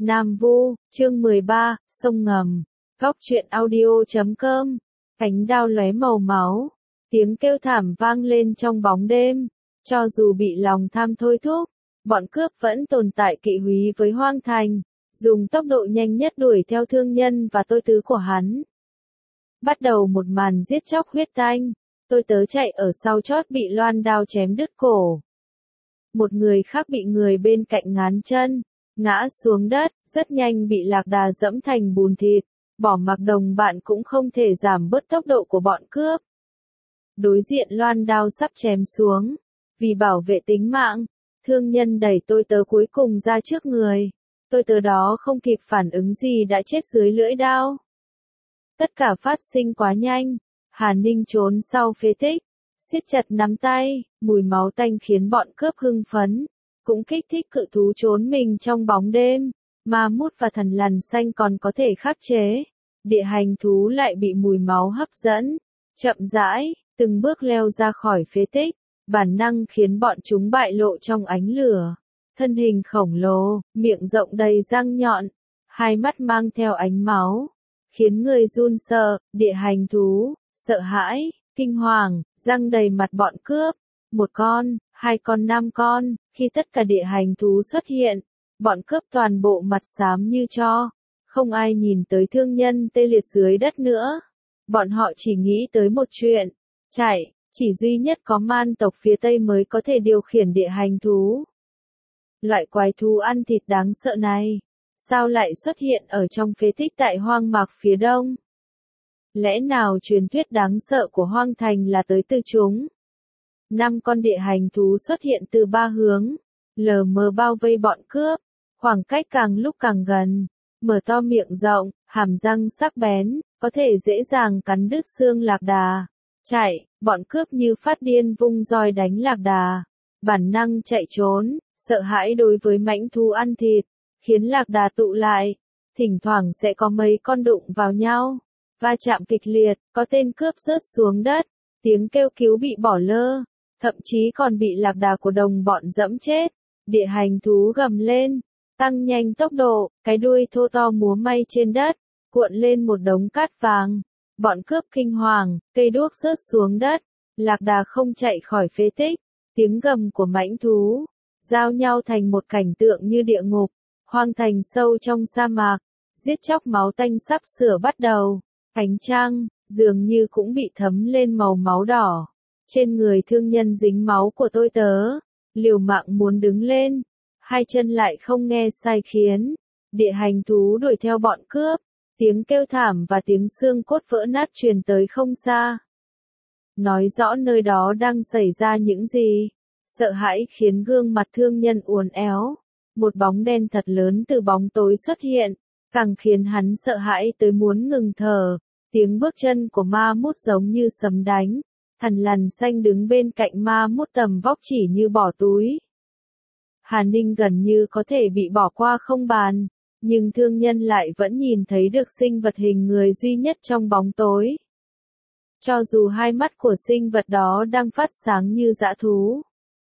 Nam Vu, chương 13, sông ngầm. Góc truyện audio.com. Cánh đao lóe màu máu. Tiếng kêu thảm vang lên trong bóng đêm. Cho dù bị lòng tham thôi thúc, bọn cướp vẫn tồn tại kỵ húy với Hoang Thành, dùng tốc độ nhanh nhất đuổi theo thương nhân và tôi tớ của hắn. Bắt đầu một màn giết chóc huyết tanh, tôi tớ chạy ở sau chót bị loan đao chém đứt cổ. Một người khác bị người bên cạnh ngán chân, ngã xuống đất, rất nhanh bị lạc đà dẫm thành bùn thịt, bỏ mặc đồng bạn cũng không thể giảm bớt tốc độ của bọn cướp. Đối diện loan đao sắp chém xuống, vì bảo vệ tính mạng, thương nhân đẩy tôi tớ cuối cùng ra trước người, tôi tớ đó không kịp phản ứng gì đã chết dưới lưỡi đao. Tất cả phát sinh quá nhanh, Hà Ninh trốn sau phế tích, siết chặt nắm tay, mùi máu tanh khiến bọn cướp hưng phấn, cũng kích thích cự thú trốn mình trong bóng đêm, ma mút và thần lằn xanh còn có thể khắc chế, địa hành thú lại bị mùi máu hấp dẫn, chậm rãi, từng bước leo ra khỏi phế tích, bản năng khiến bọn chúng bại lộ trong ánh lửa. Thân hình khổng lồ, miệng rộng đầy răng nhọn, hai mắt mang theo ánh máu, khiến người run sợ, địa hành thú, sợ hãi, kinh hoàng, răng đầy mặt bọn cướp. Một con, hai con, 5 con, khi tất cả địa hành thú xuất hiện, bọn cướp toàn bộ mặt xám như tro, không ai nhìn tới thương nhân tê liệt dưới đất nữa. Bọn họ chỉ nghĩ tới một chuyện, chạy, chỉ duy nhất có man tộc phía Tây mới có thể điều khiển địa hành thú. Loại quái thú ăn thịt đáng sợ này, sao lại xuất hiện ở trong phế tích tại hoang mạc phía Đông? Lẽ nào truyền thuyết đáng sợ của Hoang Thành là tới từ chúng? 5 con địa hành thú xuất hiện từ 3 hướng, lờ mờ bao vây bọn cướp, khoảng cách càng lúc càng gần, mở to miệng rộng, hàm răng sắc bén, có thể dễ dàng cắn đứt xương lạc đà. Chạy, bọn cướp như phát điên vung roi đánh lạc đà, bản năng chạy trốn, sợ hãi đối với mãnh thú ăn thịt, khiến lạc đà tụ lại, thỉnh thoảng sẽ có mấy con đụng vào nhau, va chạm kịch liệt, có tên cướp rớt xuống đất, tiếng kêu cứu bị bỏ lơ, thậm chí còn bị lạc đà của đồng bọn dẫm chết. Địa hành thú gầm lên, tăng nhanh tốc độ, cái đuôi thô to múa may trên đất, cuộn lên một đống cát vàng. Bọn cướp kinh hoàng, cây đuốc rớt xuống đất, lạc đà không chạy khỏi phế tích, tiếng gầm của mãnh thú, giao nhau thành một cảnh tượng như địa ngục, hoang thành sâu trong sa mạc, giết chóc máu tanh sắp sửa bắt đầu, ánh trăng, dường như cũng bị thấm lên màu máu đỏ, trên người thương nhân dính máu của tôi tớ, liều mạng muốn đứng lên, hai chân lại không nghe sai khiến, địa hành thú đuổi theo bọn cướp. Tiếng kêu thảm và tiếng xương cốt vỡ nát truyền tới không xa. Nói rõ nơi đó đang xảy ra những gì. Sợ hãi khiến gương mặt thương nhân uốn éo. Một bóng đen thật lớn từ bóng tối xuất hiện, càng khiến hắn sợ hãi tới muốn ngừng thở. Tiếng bước chân của ma mút giống như sấm đánh. Thần lằn xanh đứng bên cạnh ma mút tầm vóc chỉ như bỏ túi. Hà Ninh gần như có thể bị bỏ qua không bàn. Nhưng thương nhân lại vẫn nhìn thấy được sinh vật hình người duy nhất trong bóng tối. Cho dù hai mắt của sinh vật đó đang phát sáng như dã thú.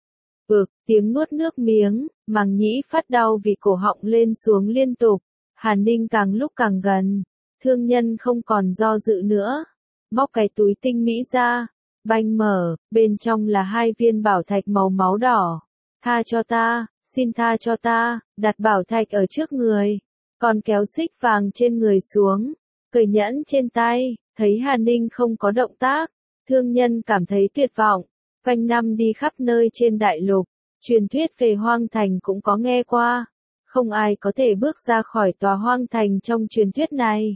Tiếng nuốt nước miếng, màng nhĩ phát đau vì cổ họng lên xuống liên tục. Hà Ninh càng lúc càng gần. Thương nhân không còn do dự nữa. Móc cái túi tinh mỹ ra. Banh mở, bên trong là 2 viên bảo thạch màu máu đỏ. Tha cho ta. Xin tha cho ta, đặt bảo thạch ở trước người, còn kéo xích vàng trên người xuống, cởi nhẫn trên tay, thấy Hà Ninh không có động tác, thương nhân cảm thấy tuyệt vọng, quanh năm đi khắp nơi trên đại lục, truyền thuyết về Hoang Thành cũng có nghe qua, không ai có thể bước ra khỏi tòa Hoang Thành trong truyền thuyết này.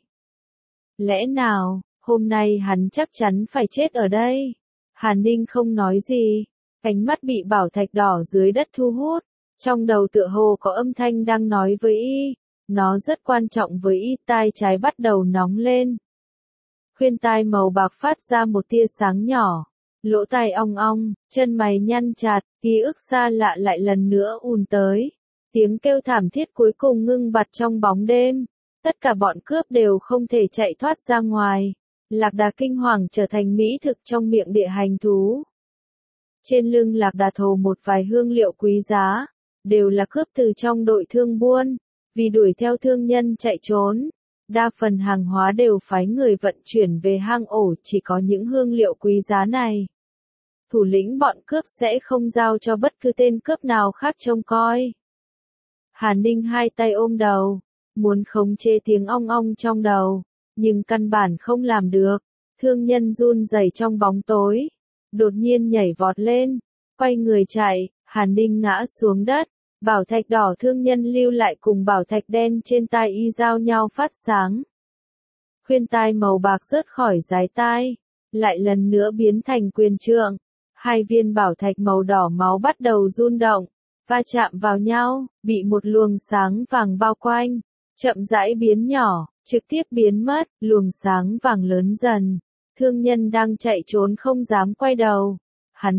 Lẽ nào, hôm nay hắn chắc chắn phải chết ở đây? Hà Ninh không nói gì, ánh mắt bị bảo thạch đỏ dưới đất thu hút. Trong đầu tựa hồ có âm thanh đang nói với y, nó rất quan trọng với y, tai trái bắt đầu nóng lên. Khuyên tai màu bạc phát ra một tia sáng nhỏ, lỗ tai ong ong, chân mày nhăn chặt, ký ức xa lạ lại lần nữa ùn tới. Tiếng kêu thảm thiết cuối cùng ngưng bặt trong bóng đêm, tất cả bọn cướp đều không thể chạy thoát ra ngoài. Lạc đà kinh hoàng trở thành mỹ thực trong miệng địa hành thú. Trên lưng lạc đà thồ một vài hương liệu quý giá. Đều là cướp từ trong đội thương buôn, Vì đuổi theo thương nhân chạy trốn, đa phần hàng hóa đều phái người vận chuyển về hang ổ, chỉ có những hương liệu quý giá này. Thủ lĩnh bọn cướp sẽ không giao cho bất cứ tên cướp nào khác trông coi. Hàn Ninh hai tay ôm đầu, muốn khống chế tiếng ong ong trong đầu, nhưng căn bản không làm được. Thương nhân run rẩy trong bóng tối, đột nhiên nhảy vọt lên, quay người chạy, Hàn Ninh ngã xuống đất, bảo thạch đỏ thương nhân lưu lại cùng bảo thạch đen trên tai y giao nhau phát sáng. Khuyên tai màu bạc rớt khỏi dái tai, lại lần nữa biến thành quyền trượng. Hai viên bảo thạch màu đỏ máu bắt đầu rung động, va chạm vào nhau, bị một luồng sáng vàng bao quanh, chậm rãi biến nhỏ, trực tiếp biến mất, luồng sáng vàng lớn dần. Thương nhân đang chạy trốn không dám quay đầu. Hắn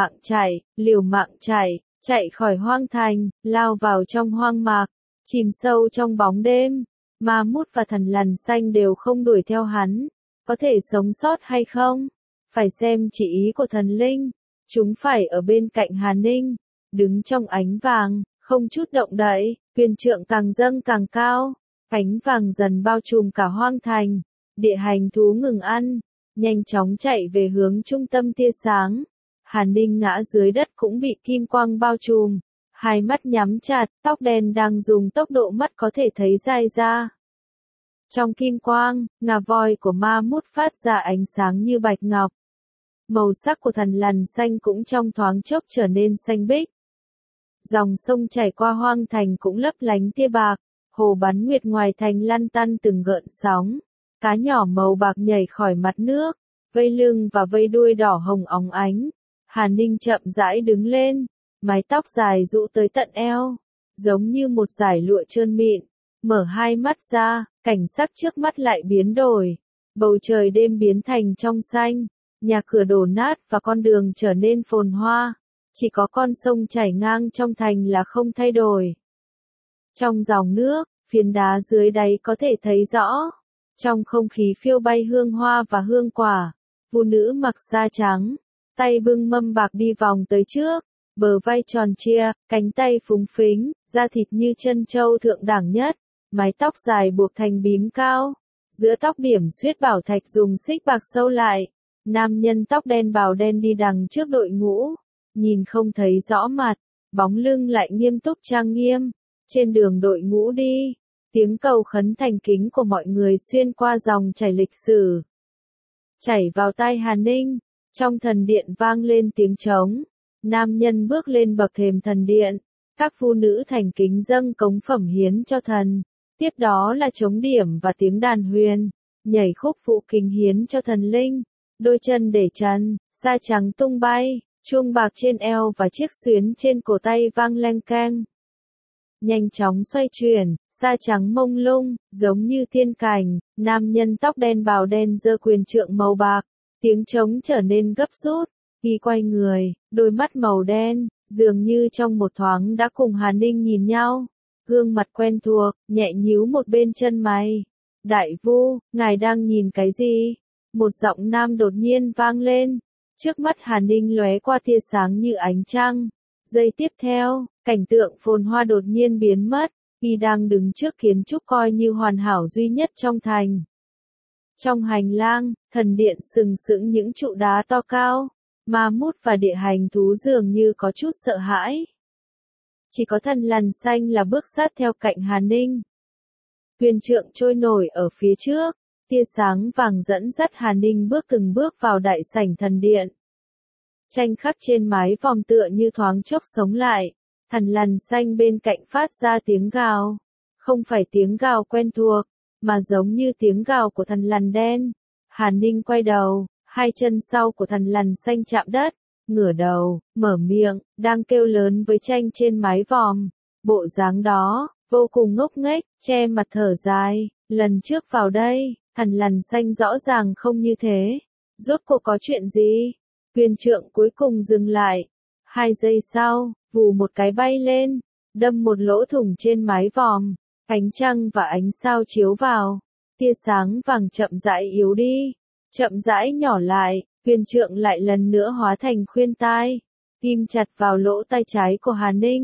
liều mạng chạy khỏi hoang thành, lao vào trong hoang mạc, chìm sâu trong bóng đêm. Ma Mút và Thần Lằn Xanh đều không đuổi theo hắn. Có thể sống sót hay không? Phải xem chỉ ý của thần linh. Chúng phải ở bên cạnh Hàn Ninh, đứng trong ánh vàng, không chút động đậy, quyền trượng càng dâng càng cao. Ánh vàng dần bao trùm cả hoang thành. Địa hành thú ngừng ăn, nhanh chóng chạy về hướng trung tâm tia sáng. Hàn Ninh ngã dưới đất cũng bị kim quang bao trùm, hai mắt nhắm chặt, tóc đen đang dùng tốc độ mắt có thể thấy dài ra. Trong kim quang, ngà voi của Ma Mút phát ra ánh sáng như bạch ngọc. Màu sắc của Thần Lằn Xanh cũng trong thoáng chốc trở nên xanh biếc. Dòng sông chảy qua hoang thành cũng lấp lánh tia bạc, hồ bắn nguyệt ngoài thành lăn tăn từng gợn sóng. Cá nhỏ màu bạc nhảy khỏi mặt nước, vây lưng và vây đuôi đỏ hồng óng ánh. Hàn Ninh chậm rãi đứng lên, mái tóc dài rũ tới tận eo, giống như một dải lụa trơn mịn. Mở hai mắt ra, cảnh sắc trước mắt lại biến đổi. Bầu trời đêm biến thành trong xanh, nhà cửa đổ nát và con đường trở nên phồn hoa. Chỉ có con sông chảy ngang trong thành là không thay đổi. Trong dòng nước, phiến đá dưới đáy có thể thấy rõ. Trong không khí phiêu bay hương hoa và hương quả. Phụ nữ mặc da trắng, tay bưng mâm bạc đi vòng tới trước, bờ vai tròn trịa, cánh tay phúng phính, da thịt như chân trâu thượng đẳng nhất, mái tóc dài buộc thành bím cao, giữa tóc điểm xuyết bảo thạch dùng xích bạc sâu lại. Nam nhân tóc đen bào đen đi đằng trước đội ngũ, nhìn không thấy rõ mặt, bóng lưng lại nghiêm túc trang nghiêm. Trên đường đội ngũ đi, tiếng cầu khấn thành kính của mọi người xuyên qua dòng chảy lịch sử, chảy vào tai Hàn Ninh. Trong thần điện vang lên tiếng trống, nam nhân bước lên bậc thềm thần điện, các phụ nữ thành kính dâng cống phẩm hiến cho thần, tiếp đó là trống điểm và tiếng đàn huyền, nhảy khúc phụ kính hiến cho thần linh, đôi chân để trần, sa trắng tung bay, chuông bạc trên eo và chiếc xuyến trên cổ tay vang leng keng. Nhanh chóng xoay chuyển, sa trắng mông lung, giống như thiên cảnh, nam nhân tóc đen bào đen giơ quyền trượng màu bạc. Tiếng trống trở nên gấp rút, khi quay người, đôi mắt màu đen, dường như trong một thoáng đã cùng Hàn Ninh nhìn nhau. Gương mặt quen thuộc, nhẹ nhíu một bên chân mày. Đại Vu, ngài đang nhìn cái gì? Một giọng nam đột nhiên vang lên. Trước mắt Hàn Ninh lóe qua tia sáng như ánh trăng. Giây tiếp theo, cảnh tượng phồn hoa đột nhiên biến mất, y đang đứng trước kiến trúc coi như hoàn hảo duy nhất trong thành. Trong hành lang, thần điện sừng sững những trụ đá to cao, Ma Mút và địa hành thú dường như có chút sợ hãi. Chỉ có Thần Lằn Xanh là bước sát theo cạnh Hàn Ninh. Quyền trượng trôi nổi ở phía trước, tia sáng vàng dẫn dắt Hàn Ninh bước từng bước vào đại sảnh thần điện. Tranh khắc trên mái vòm tựa như thoáng chốc sống lại, Thần Lằn Xanh bên cạnh phát ra tiếng gào. Không phải tiếng gào quen thuộc, mà giống như tiếng gào của Thần Lằn Đen. Hàn Ninh quay đầu, hai chân sau của Thần Lằn Xanh chạm đất, ngửa đầu, mở miệng, đang kêu lớn với tranh trên mái vòm. Bộ dáng đó, vô cùng ngốc nghếch, che mặt thở dài. Lần trước vào đây, Thần Lằn Xanh rõ ràng không như thế. Rốt cuộc có chuyện gì? Quyền trượng cuối cùng dừng lại. 2 giây sau, vù một cái bay lên, đâm một lỗ thủng trên mái vòm. Ánh trăng và ánh sao chiếu vào, tia sáng vàng chậm rãi yếu đi, chậm rãi nhỏ lại, quyền trượng lại lần nữa hóa thành khuyên tai, ghim chặt vào lỗ tai trái của Hàn Ninh.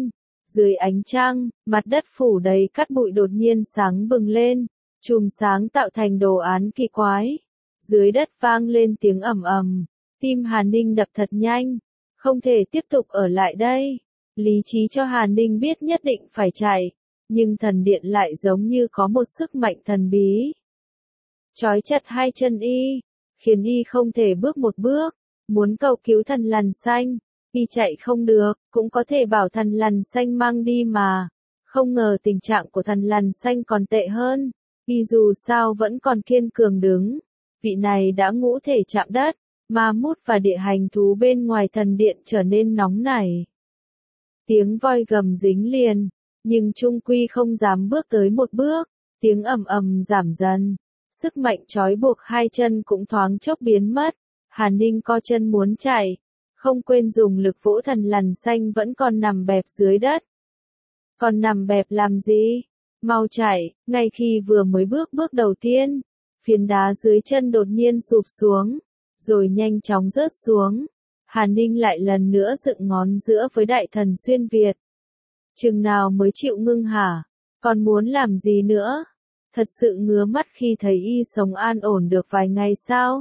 Dưới ánh trăng, mặt đất phủ đầy cát bụi đột nhiên sáng bừng lên, chùm sáng tạo thành đồ án kỳ quái. Dưới đất vang lên tiếng ầm ầm, tim Hàn Ninh đập thật nhanh, không thể tiếp tục ở lại đây. Lý trí cho Hàn Ninh biết nhất định phải chạy, nhưng thần điện lại giống như có một sức mạnh thần bí. Trói chặt hai chân y, khiến y không thể bước một bước, muốn cầu cứu thần lằn xanh, y chạy không được, cũng có thể bảo thần lằn xanh mang đi mà. Không ngờ tình trạng của thần lằn xanh còn tệ hơn, y dù sao vẫn còn kiên cường đứng. Vị này đã ngũ thể chạm đất, ma mút và địa hành thú bên ngoài thần điện trở nên nóng nảy. Tiếng voi gầm dính liền, nhưng trung quy không dám bước tới một bước, tiếng ầm ầm giảm dần. Sức mạnh trói buộc hai chân cũng thoáng chốc biến mất. Hàn Ninh co chân muốn chạy, không quên dùng lực vỗ thần lằn xanh vẫn còn nằm bẹp dưới đất. Còn nằm bẹp làm gì? Mau chạy, ngay khi vừa mới bước đầu tiên, phiến đá dưới chân đột nhiên sụp xuống, rồi nhanh chóng rớt xuống. Hàn Ninh lại lần nữa dựng ngón giữa với đại thần xuyên Việt. Chừng nào mới chịu ngưng hả? Còn muốn làm gì nữa? Thật sự ngứa mắt khi thấy y sống an ổn được vài ngày sao?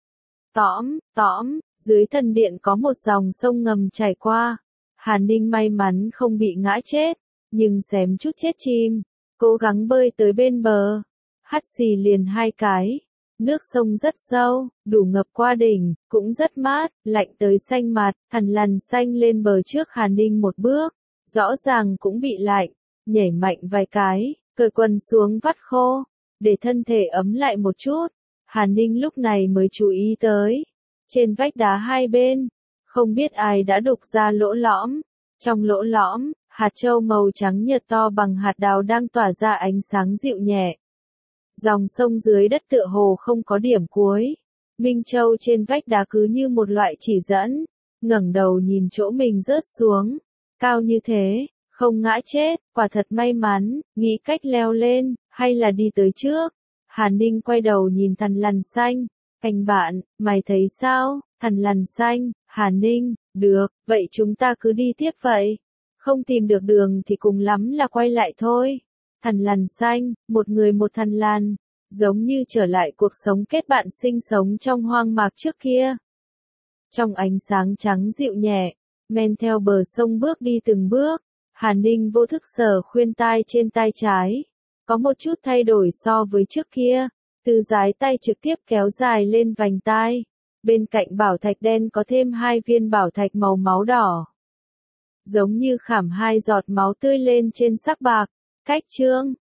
Tõm, dưới thần điện có một dòng sông ngầm chảy qua. Hàn Ninh may mắn không bị ngã chết, nhưng xém chút chết chìm, cố gắng bơi tới bên bờ. Hắt xì liền hai cái. Nước sông rất sâu, đủ ngập qua đỉnh, cũng rất mát, lạnh tới xanh mặt. Thần lằn xanh lên bờ trước Hàn Ninh một bước, rõ ràng cũng bị lạnh, nhảy mạnh vài cái, cởi quần xuống vắt khô, để thân thể ấm lại một chút. Hàn Ninh lúc này mới chú ý tới, trên vách đá hai bên, không biết ai đã đục ra lỗ lõm. Trong lỗ lõm, hạt châu màu trắng nhợt to bằng hạt đào đang tỏa ra ánh sáng dịu nhẹ. Dòng sông dưới đất tựa hồ không có điểm cuối. Minh Châu trên vách đá cứ như một loại chỉ dẫn, ngẩng đầu nhìn chỗ mình rớt xuống, cao như thế, không ngã chết, quả thật may mắn, nghĩ cách leo lên, hay là đi tới trước. Hàn Ninh quay đầu nhìn thần lằn xanh, anh bạn, mày thấy sao? Thần lằn xanh, Hàn Ninh, được, vậy chúng ta cứ đi tiếp vậy. Không tìm được đường thì cùng lắm là quay lại thôi. Thần lằn xanh, một người một thần lằn, giống như trở lại cuộc sống kết bạn sinh sống trong hoang mạc trước kia. Trong ánh sáng trắng dịu nhẹ, men theo bờ sông bước đi từng bước, Hàn Ninh vô thức sờ khuyên tai trên tai trái. Có một chút thay đổi so với trước kia, từ dái tay trực tiếp kéo dài lên vành tai. Bên cạnh bảo thạch đen có thêm hai viên bảo thạch màu máu đỏ. Giống như khảm hai giọt máu tươi lên trên sắc bạc. Cách chương